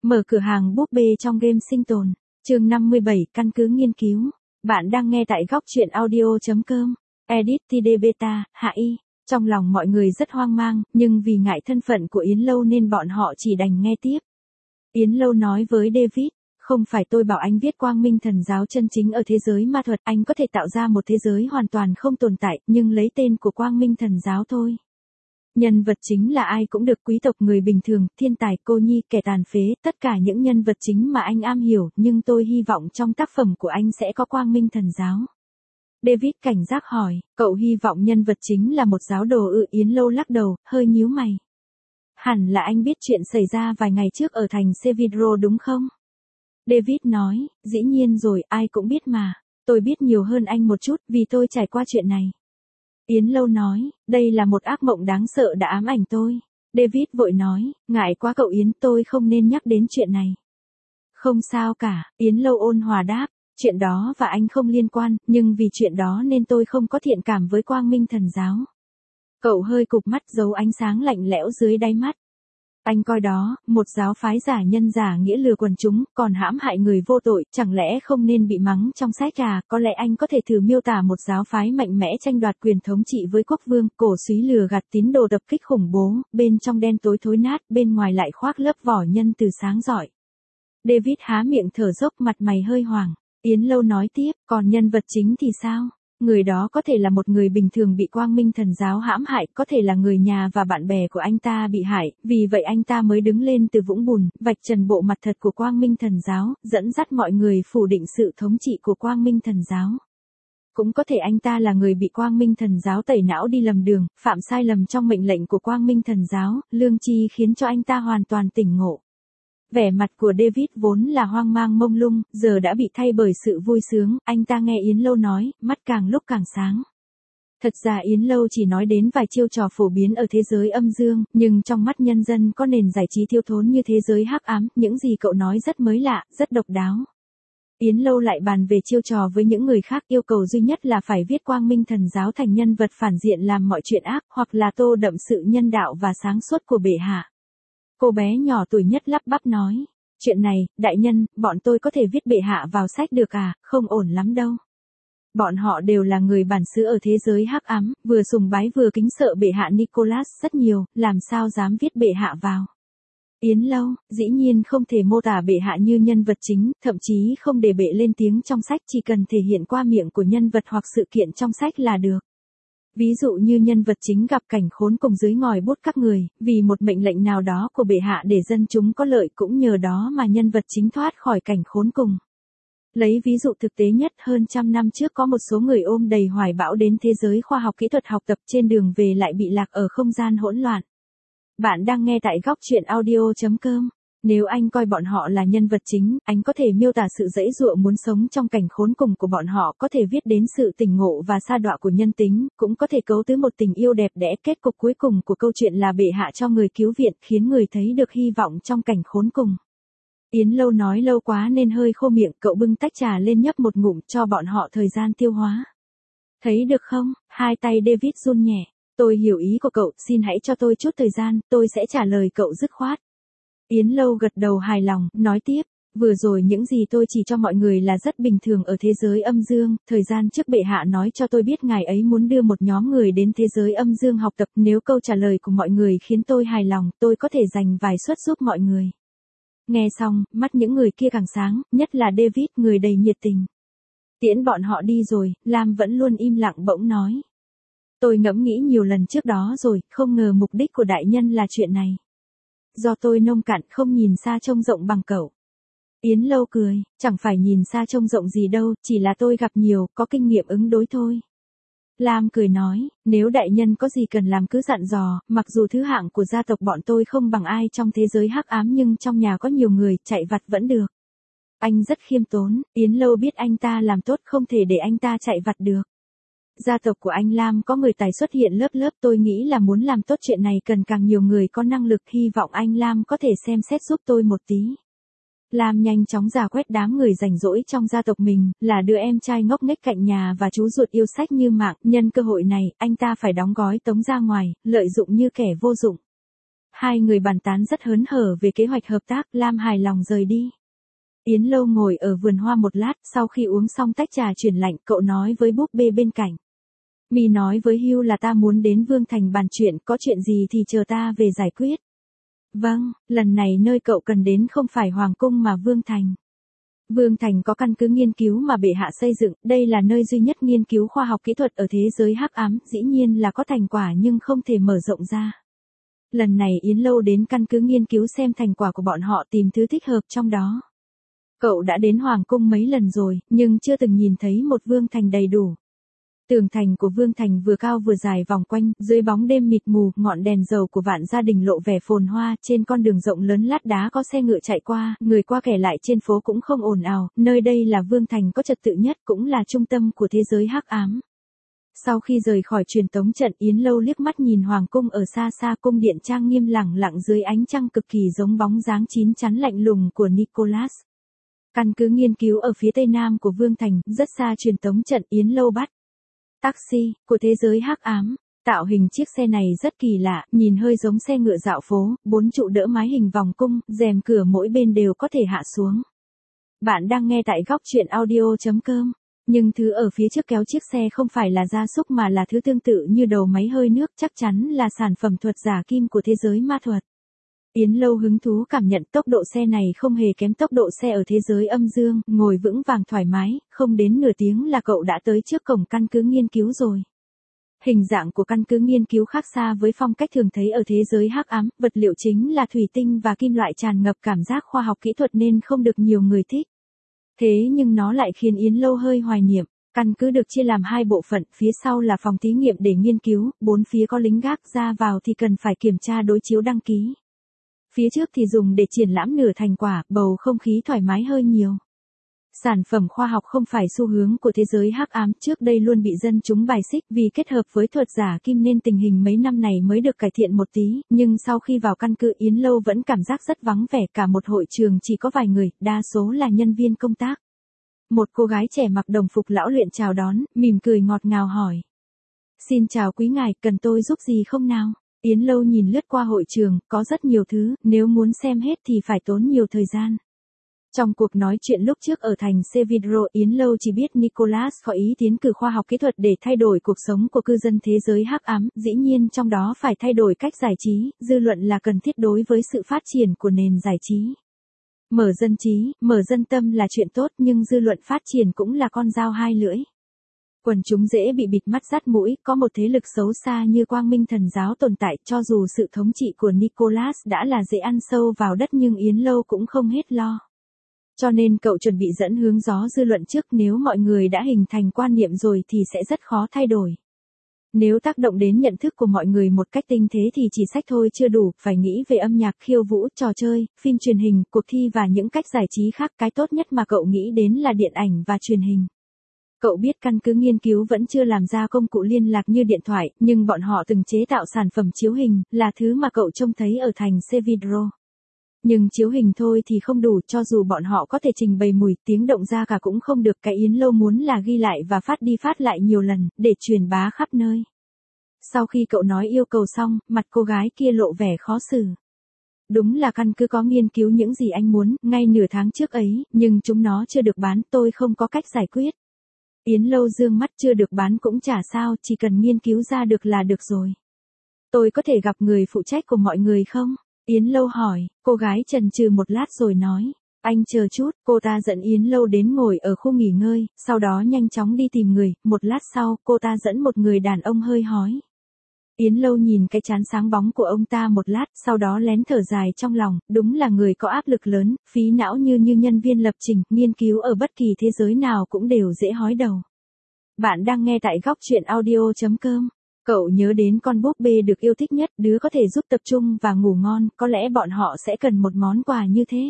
Mở cửa hàng búp bê trong game sinh tồn. Chương 57, căn cứ nghiên cứu. Bạn đang nghe tại góc truyện audio.com. Edit TD Beta, Hạ Y. Trong lòng mọi người rất hoang mang, nhưng vì ngại thân phận của Yến Lâu nên bọn họ chỉ đành nghe tiếp. Yến Lâu nói với David, không phải tôi bảo anh viết quang minh thần giáo chân chính ở thế giới ma thuật, anh có thể tạo ra một thế giới hoàn toàn không tồn tại, nhưng lấy tên của quang minh thần giáo thôi. Nhân vật chính là ai cũng được, quý tộc, người bình thường, thiên tài, cô nhi, kẻ tàn phế, tất cả những nhân vật chính mà anh am hiểu, nhưng tôi hy vọng trong tác phẩm của anh sẽ có quang minh thần giáo. David cảnh giác hỏi, cậu hy vọng nhân vật chính là một giáo đồ ư? Yến Lâu lắc đầu, hơi nhíu mày. Hẳn là anh biết chuyện xảy ra vài ngày trước ở thành Sevidro đúng không? David nói, dĩ nhiên rồi, ai cũng biết mà. Tôi biết nhiều hơn anh một chút, vì tôi trải qua chuyện này. Yến Lâu nói, đây là một ác mộng đáng sợ đã ám ảnh tôi. David vội nói, ngại quá cậu Yến, tôi không nên nhắc đến chuyện này. Không sao cả, Yến Lâu ôn hòa đáp, chuyện đó và anh không liên quan, nhưng vì chuyện đó nên tôi không có thiện cảm với quang minh thần giáo. Cậu hơi cụp mắt, giấu ánh sáng lạnh lẽo dưới đáy mắt. Anh coi đó, một giáo phái giả nhân giả nghĩa lừa quần chúng, còn hãm hại người vô tội, chẳng lẽ không nên bị mắng trong sách à? Có lẽ anh có thể thử miêu tả một giáo phái mạnh mẽ tranh đoạt quyền thống trị với quốc vương, cổ súy lừa gạt tín đồ, tập kích khủng bố, bên trong đen tối thối nát, bên ngoài lại khoác lớp vỏ nhân từ sáng rọi. David há miệng thở dốc, mặt mày hơi hoảng. Yến Lâu nói tiếp, còn nhân vật chính thì sao? Người đó có thể là một người bình thường bị quang minh thần giáo hãm hại, có thể là người nhà và bạn bè của anh ta bị hại, vì vậy anh ta mới đứng lên từ vũng bùn, vạch trần bộ mặt thật của quang minh thần giáo, dẫn dắt mọi người phủ định sự thống trị của quang minh thần giáo. Cũng có thể anh ta là người bị quang minh thần giáo tẩy não đi lầm đường, phạm sai lầm trong mệnh lệnh của quang minh thần giáo, lương tri khiến cho anh ta hoàn toàn tỉnh ngộ. Vẻ mặt của David vốn là hoang mang mông lung, giờ đã bị thay bởi sự vui sướng, anh ta nghe Yến Lâu nói, mắt càng lúc càng sáng. Thật ra Yến Lâu chỉ nói đến vài chiêu trò phổ biến ở thế giới âm dương, nhưng trong mắt nhân dân có nền giải trí thiếu thốn như thế giới hắc ám, những gì cậu nói rất mới lạ, rất độc đáo. Yến Lâu lại bàn về chiêu trò với những người khác, yêu cầu duy nhất là phải viết quang minh thần giáo thành nhân vật phản diện làm mọi chuyện ác, hoặc là tô đậm sự nhân đạo và sáng suốt của bệ hạ. Cô bé nhỏ tuổi nhất lắp bắp nói, chuyện này, đại nhân, bọn tôi có thể viết bệ hạ vào sách được à? Không ổn lắm đâu. Bọn họ đều là người bản xứ ở thế giới hắc ám, vừa sùng bái vừa kính sợ bệ hạ Nicholas rất nhiều, làm sao dám viết bệ hạ vào. Yến Lâu, dĩ nhiên không thể mô tả bệ hạ như nhân vật chính, thậm chí không để bệ lên tiếng trong sách, chỉ cần thể hiện qua miệng của nhân vật hoặc sự kiện trong sách là được. Ví dụ như nhân vật chính gặp cảnh khốn cùng dưới ngòi bút các người, vì một mệnh lệnh nào đó của bệ hạ để dân chúng có lợi, cũng nhờ đó mà nhân vật chính thoát khỏi cảnh khốn cùng. Lấy ví dụ thực tế nhất, hơn 100 năm trước có một số người ôm đầy hoài bão đến thế giới khoa học kỹ thuật học tập, trên đường về lại bị lạc ở không gian hỗn loạn. Bạn đang nghe tại góc truyện audio.com. Nếu anh coi bọn họ là nhân vật chính, anh có thể miêu tả sự giãy giụa muốn sống trong cảnh khốn cùng của bọn họ, có thể viết đến sự tỉnh ngộ và sa đọa của nhân tính, cũng có thể cấu tứ một tình yêu đẹp đẽ. Kết cục cuối cùng của câu chuyện là bệ hạ cho người cứu viện, khiến người thấy được hy vọng trong cảnh khốn cùng. Yến Lâu nói lâu quá nên hơi khô miệng, cậu bưng tách trà lên nhấp một ngụm cho bọn họ thời gian tiêu hóa. Thấy được không? Hai tay David run nhẹ. Tôi hiểu ý của cậu, xin hãy cho tôi chút thời gian, tôi sẽ trả lời cậu dứt khoát. Yến Lâu gật đầu hài lòng, nói tiếp, vừa rồi những gì tôi chỉ cho mọi người là rất bình thường ở thế giới âm dương, thời gian trước bệ hạ nói cho tôi biết ngài ấy muốn đưa một nhóm người đến thế giới âm dương học tập, nếu câu trả lời của mọi người khiến tôi hài lòng, tôi có thể dành vài suất giúp mọi người. Nghe xong, mắt những người kia càng sáng, nhất là David, người đầy nhiệt tình. Tiễn bọn họ đi rồi, Lam vẫn luôn im lặng bỗng nói. Tôi ngẫm nghĩ nhiều lần trước đó rồi, không ngờ mục đích của đại nhân là chuyện này. Do tôi nông cạn không nhìn xa trông rộng bằng cậu. Yến Lâu cười, chẳng phải nhìn xa trông rộng gì đâu, chỉ là tôi gặp nhiều, có kinh nghiệm ứng đối thôi. Lam cười nói, nếu đại nhân có gì cần làm cứ dặn dò, mặc dù thứ hạng của gia tộc bọn tôi không bằng ai trong thế giới hắc ám nhưng trong nhà có nhiều người, chạy vặt vẫn được. Anh rất khiêm tốn, Yến Lâu biết anh ta làm tốt không thể để anh ta chạy vặt được. Gia tộc của anh Lam có người tài xuất hiện lớp lớp, tôi nghĩ là muốn làm tốt chuyện này cần càng nhiều người có năng lực, hy vọng anh Lam có thể xem xét giúp tôi một tí. Lam nhanh chóng rà quét đám người rảnh rỗi trong gia tộc mình, là đứa em trai ngốc nghếch cạnh nhà và chú ruột yêu sách như mạng, nhân cơ hội này, anh ta phải đóng gói tống ra ngoài, lợi dụng như kẻ vô dụng. Hai người bàn tán rất hớn hở về kế hoạch hợp tác, Lam hài lòng rời đi. Yến Lâu ngồi ở vườn hoa một lát, sau khi uống xong tách trà chuyển lạnh, cậu nói với búp bê bên cạnh. Mi nói với Hugh là ta muốn đến Vương Thành bàn chuyện, có chuyện gì thì chờ ta về giải quyết. Vâng, lần này nơi cậu cần đến không phải Hoàng Cung mà Vương Thành. Vương Thành có căn cứ nghiên cứu mà bệ hạ xây dựng, đây là nơi duy nhất nghiên cứu khoa học kỹ thuật ở thế giới hắc ám, dĩ nhiên là có thành quả nhưng không thể mở rộng ra. Lần này Yến Lâu đến căn cứ nghiên cứu xem thành quả của bọn họ, tìm thứ thích hợp trong đó. Cậu đã đến Hoàng Cung mấy lần rồi, nhưng chưa từng nhìn thấy một Vương Thành đầy đủ. Tường thành của Vương Thành vừa cao vừa dài vòng quanh, dưới bóng đêm mịt mù, ngọn đèn dầu của vạn gia đình lộ vẻ phồn hoa, trên con đường rộng lớn lát đá có xe ngựa chạy qua, người qua kẻ lại trên phố cũng không ồn ào, nơi đây là Vương Thành có trật tự nhất, cũng là trung tâm của thế giới hắc ám. Sau khi rời khỏi truyền tống trận, Yến Lâu liếc mắt nhìn Hoàng Cung ở xa xa, cung điện trang nghiêm lẳng lặng dưới ánh trăng cực kỳ giống bóng dáng chín chắn lạnh lùng của Nicholas. Căn cứ nghiên cứu ở phía tây nam của Vương Thành, rất xa truyền tống trận. Yến Lâu bắt taxi của thế giới hắc ám. Tạo hình chiếc xe này rất kỳ lạ, nhìn hơi giống xe ngựa dạo phố, 4 trụ đỡ mái hình vòng cung, rèm cửa mỗi bên đều có thể hạ xuống. Bạn đang nghe tại góc truyện audio.com. Nhưng thứ ở phía trước kéo chiếc xe không phải là gia súc mà là thứ tương tự như đầu máy hơi nước, chắc chắn là sản phẩm thuật giả kim của thế giới ma thuật. Yến Lâu hứng thú cảm nhận tốc độ xe này không hề kém tốc độ xe ở thế giới âm dương, ngồi vững vàng thoải mái, không đến nửa tiếng là cậu đã tới trước cổng căn cứ nghiên cứu rồi. Hình dạng của căn cứ nghiên cứu khác xa với phong cách thường thấy ở thế giới hắc ám, vật liệu chính là thủy tinh và kim loại tràn ngập cảm giác khoa học kỹ thuật nên không được nhiều người thích. Thế nhưng nó lại khiến Yến Lâu hơi hoài niệm. Căn cứ được chia làm hai bộ phận, phía sau là phòng thí nghiệm để nghiên cứu, bốn phía có lính gác, ra vào thì cần phải kiểm tra đối chiếu đăng ký. Phía trước thì dùng để triển lãm nửa thành quả, bầu không khí thoải mái hơn nhiều. Sản phẩm khoa học không phải xu hướng của thế giới hắc ám, trước đây luôn bị dân chúng bài xích, vì kết hợp với thuật giả kim nên tình hình mấy năm này mới được cải thiện một tí, nhưng sau khi vào căn cứ Yến Lâu vẫn cảm giác rất vắng vẻ, cả một hội trường chỉ có vài người, đa số là nhân viên công tác. Một cô gái trẻ mặc đồng phục lão luyện chào đón, mỉm cười ngọt ngào hỏi. Xin chào quý ngài, cần tôi giúp gì không nào? Yến Lâu nhìn lướt qua hội trường, có rất nhiều thứ, nếu muốn xem hết thì phải tốn nhiều thời gian. Trong cuộc nói chuyện lúc trước ở thành Sevidro, Yến Lâu chỉ biết Nicholas có ý tiến cử khoa học kỹ thuật để thay đổi cuộc sống của cư dân thế giới hắc ám, dĩ nhiên trong đó phải thay đổi cách giải trí, dư luận là cần thiết đối với sự phát triển của nền giải trí. Mở dân trí, mở dân tâm là chuyện tốt nhưng dư luận phát triển cũng là con dao hai lưỡi. Quần chúng dễ bị bịt mắt dắt mũi, có một thế lực xấu xa như Quang Minh Thần giáo tồn tại, cho dù sự thống trị của Nicholas đã là dễ ăn sâu vào đất nhưng Yến Lâu cũng không hết lo. Cho nên cậu chuẩn bị dẫn hướng gió dư luận trước, nếu mọi người đã hình thành quan niệm rồi thì sẽ rất khó thay đổi. Nếu tác động đến nhận thức của mọi người một cách tinh tế thì chỉ sách thôi chưa đủ, phải nghĩ về âm nhạc, khiêu vũ, trò chơi, phim truyền hình, cuộc thi và những cách giải trí khác. Cái tốt nhất mà cậu nghĩ đến là điện ảnh và truyền hình. Cậu biết căn cứ nghiên cứu vẫn chưa làm ra công cụ liên lạc như điện thoại, nhưng bọn họ từng chế tạo sản phẩm chiếu hình, là thứ mà cậu trông thấy ở thành Sevidro. Nhưng chiếu hình thôi thì không đủ, cho dù bọn họ có thể trình bày mùi, tiếng động ra cả cũng không được. Cái Yến Lâu muốn là ghi lại và phát đi phát lại nhiều lần, để truyền bá khắp nơi. Sau khi cậu nói yêu cầu xong, mặt cô gái kia lộ vẻ khó xử. Đúng là căn cứ có nghiên cứu những gì anh muốn, ngay nửa tháng trước ấy, nhưng chúng nó chưa được bán, tôi không có cách giải quyết. Yến Lâu dương mắt, chưa được bán cũng chả sao, chỉ cần nghiên cứu ra được là được rồi. Tôi có thể gặp người phụ trách của mọi người không? Yến Lâu hỏi, cô gái chần chừ một lát rồi nói, anh chờ chút, cô ta dẫn Yến Lâu đến ngồi ở khu nghỉ ngơi, sau đó nhanh chóng đi tìm người, một lát sau, cô ta dẫn một người đàn ông hơi hói. Yến Lâu nhìn cái trán sáng bóng của ông ta một lát, sau đó lén thở dài trong lòng, đúng là người có áp lực lớn, phí não như nhân viên lập trình, nghiên cứu ở bất kỳ thế giới nào cũng đều dễ hói đầu. Bạn đang nghe tại góc truyện audio.com. Cậu nhớ đến con búp bê được yêu thích nhất, đứa có thể giúp tập trung và ngủ ngon, có lẽ bọn họ sẽ cần một món quà như thế.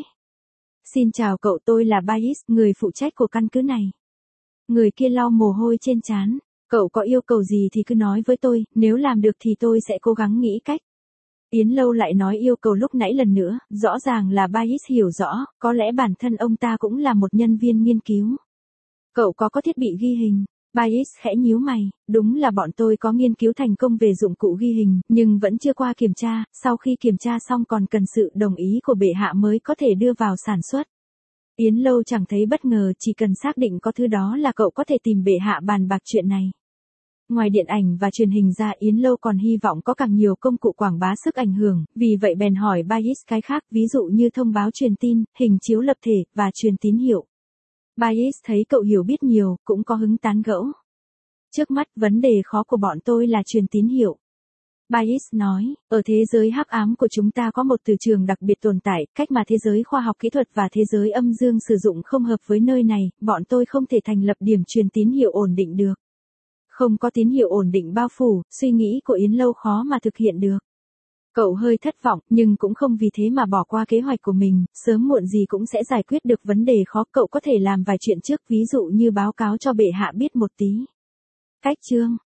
Xin chào cậu, tôi là Bais, người phụ trách của căn cứ này. Người kia lau mồ hôi trên trán. Cậu có yêu cầu gì thì cứ nói với tôi, nếu làm được thì tôi sẽ cố gắng nghĩ cách. Yến Lâu lại nói yêu cầu lúc nãy lần nữa, rõ ràng là Bais hiểu rõ, có lẽ bản thân ông ta cũng là một nhân viên nghiên cứu. Cậu có thiết bị ghi hình. Bias khẽ nhíu mày, đúng là bọn tôi có nghiên cứu thành công về dụng cụ ghi hình, nhưng vẫn chưa qua kiểm tra, sau khi kiểm tra xong còn cần sự đồng ý của bệ hạ mới có thể đưa vào sản xuất. Yến Lâu chẳng thấy bất ngờ, chỉ cần xác định có thứ đó là cậu có thể tìm bệ hạ bàn bạc chuyện này. Ngoài điện ảnh và truyền hình ra, Yến Lâu còn hy vọng có càng nhiều công cụ quảng bá sức ảnh hưởng, vì vậy bèn hỏi Bias cái khác, ví dụ như thông báo truyền tin, hình chiếu lập thể, và truyền tín hiệu. Bias thấy cậu hiểu biết nhiều, cũng có hứng tán gẫu. Trước mắt, vấn đề khó của bọn tôi là truyền tín hiệu. Bias nói, ở thế giới hắc ám của chúng ta có một từ trường đặc biệt tồn tại, cách mà thế giới khoa học kỹ thuật và thế giới âm dương sử dụng không hợp với nơi này, bọn tôi không thể thành lập điểm truyền tín hiệu ổn định được. Không có tín hiệu ổn định bao phủ, suy nghĩ của Yến Lâu khó mà thực hiện được. Cậu hơi thất vọng, nhưng cũng không vì thế mà bỏ qua kế hoạch của mình, sớm muộn gì cũng sẽ giải quyết được vấn đề khó. Cậu có thể làm vài chuyện trước, ví dụ như báo cáo cho bệ hạ biết một tí. Cách chương